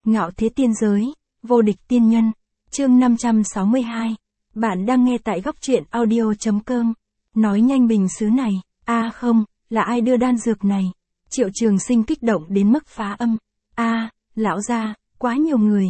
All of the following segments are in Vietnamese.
Ngạo thế tiên giới, vô địch tiên nhân, chương 562. Bạn đang nghe tại góc truyện audio.com. Nói nhanh bình xứ này, không, là ai đưa đan dược này? Triệu Trường Sinh kích động đến mức phá âm. Lão gia, quá nhiều người,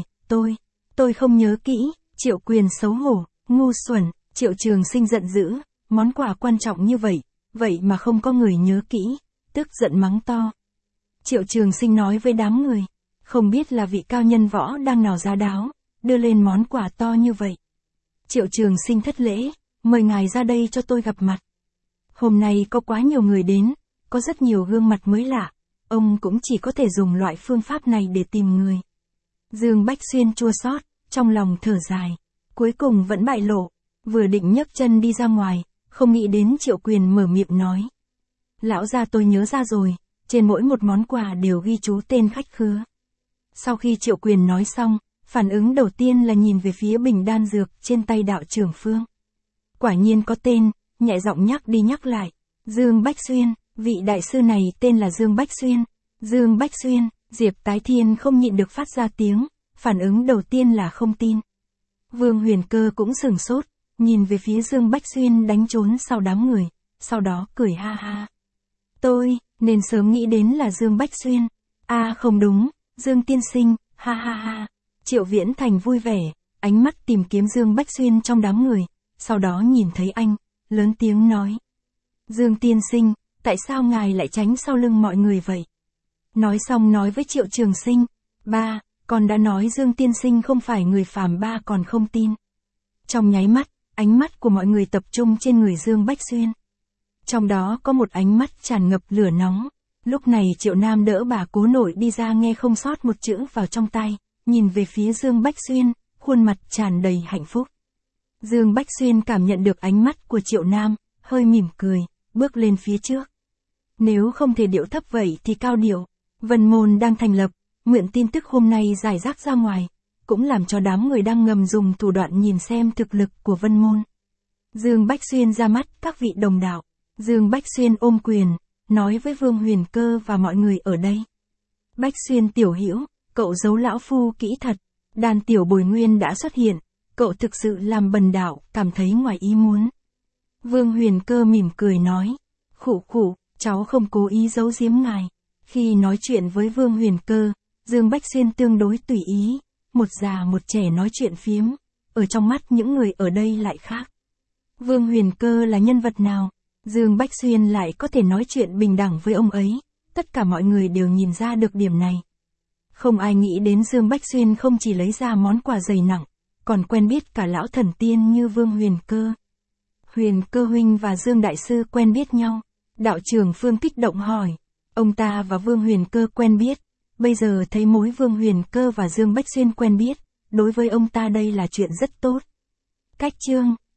tôi không nhớ kỹ. Triệu Quyền xấu hổ, ngu xuẩn. Triệu Trường Sinh giận dữ, món quà quan trọng như vậy mà không có người nhớ kỹ, tức giận mắng to. Triệu Trường Sinh nói với đám người, không biết là vị cao nhân võ đang nào giá đáo, đưa lên món quà to như vậy. Triệu Trường Sinh thất lễ, mời ngài ra đây cho tôi gặp mặt. Hôm nay có quá nhiều người đến, có rất nhiều gương mặt mới lạ, ông cũng chỉ có thể dùng loại phương pháp này để tìm người. Dương Bách Xuyên chua xót, trong lòng thở dài, cuối cùng vẫn bại lộ, vừa định nhấc chân đi ra ngoài, không nghĩ đến Triệu Quyền mở miệng nói. Lão gia, tôi nhớ ra rồi, trên mỗi một món quà đều ghi chú tên khách khứa. Sau khi Triệu Quyền nói xong, phản ứng đầu tiên là nhìn về phía bình đan dược trên tay đạo trưởng Phương. Quả nhiên có tên, nhẹ giọng nhắc đi nhắc lại. Dương Bách Xuyên, vị đại sư này tên là Dương Bách Xuyên. Dương Bách Xuyên, Diệp Tái Thiên không nhịn được phát ra tiếng, phản ứng đầu tiên là không tin. Vương Huyền Cơ cũng sửng sốt, nhìn về phía Dương Bách Xuyên đánh trốn sau đám người, sau đó cười ha ha. Tôi, nên sớm nghĩ đến là Dương Bách Xuyên. Không đúng, Dương tiên sinh, ha ha ha. Triệu Viễn Thành vui vẻ, ánh mắt tìm kiếm Dương Bách Xuyên trong đám người, sau đó nhìn thấy anh, lớn tiếng nói. Dương tiên sinh, tại sao ngài lại tránh sau lưng mọi người vậy? Nói xong nói với Triệu Trường Sinh, ba, con đã nói Dương tiên sinh không phải người phàm, ba còn không tin. Trong nháy mắt, ánh mắt của mọi người tập trung trên người Dương Bách Xuyên. Trong đó có một ánh mắt tràn ngập lửa nóng. Lúc này Triệu Nam đỡ bà cố nội đi ra, nghe không sót một chữ vào trong tai, nhìn về phía Dương Bách Xuyên, khuôn mặt tràn đầy hạnh phúc. Dương Bách Xuyên cảm nhận được ánh mắt của Triệu Nam, hơi mỉm cười, bước lên phía trước. Nếu không thể điệu thấp vậy thì cao điệu. Vân Môn đang thành lập, mượn tin tức hôm nay rải rác ra ngoài, cũng làm cho đám người đang ngầm dùng thủ đoạn nhìn xem thực lực của Vân Môn. Dương Bách Xuyên ra mắt các vị đồng đạo. Dương Bách Xuyên ôm quyền, nói với Vương Huyền Cơ và mọi người ở đây. Bách Xuyên tiểu hữu, cậu giấu lão phu kỹ thật. Đan tiểu bồi nguyên đã xuất hiện, cậu thực sự làm bần đạo cảm thấy ngoài ý muốn. Vương Huyền Cơ mỉm cười nói. Khụ khụ, cháu không cố ý giấu giếm ngài. Khi nói chuyện với Vương Huyền Cơ, Dương Bách Xuyên tương đối tùy ý, một già một trẻ nói chuyện phiếm, ở trong mắt những người ở đây lại khác. Vương Huyền Cơ là nhân vật nào? Dương Bách Xuyên lại có thể nói chuyện bình đẳng với ông ấy, tất cả mọi người đều nhìn ra được điểm này. Không ai nghĩ đến Dương Bách Xuyên không chỉ lấy ra món quà dày nặng, còn quen biết cả lão thần tiên như Vương Huyền Cơ. Huyền Cơ huynh và Dương Đại Sư quen biết nhau. Đạo trưởng Phương kích động hỏi. Ông ta và Vương Huyền Cơ quen biết, bây giờ thấy mối Vương Huyền Cơ và Dương Bách Xuyên quen biết, đối với ông ta đây là chuyện rất tốt. Cách chương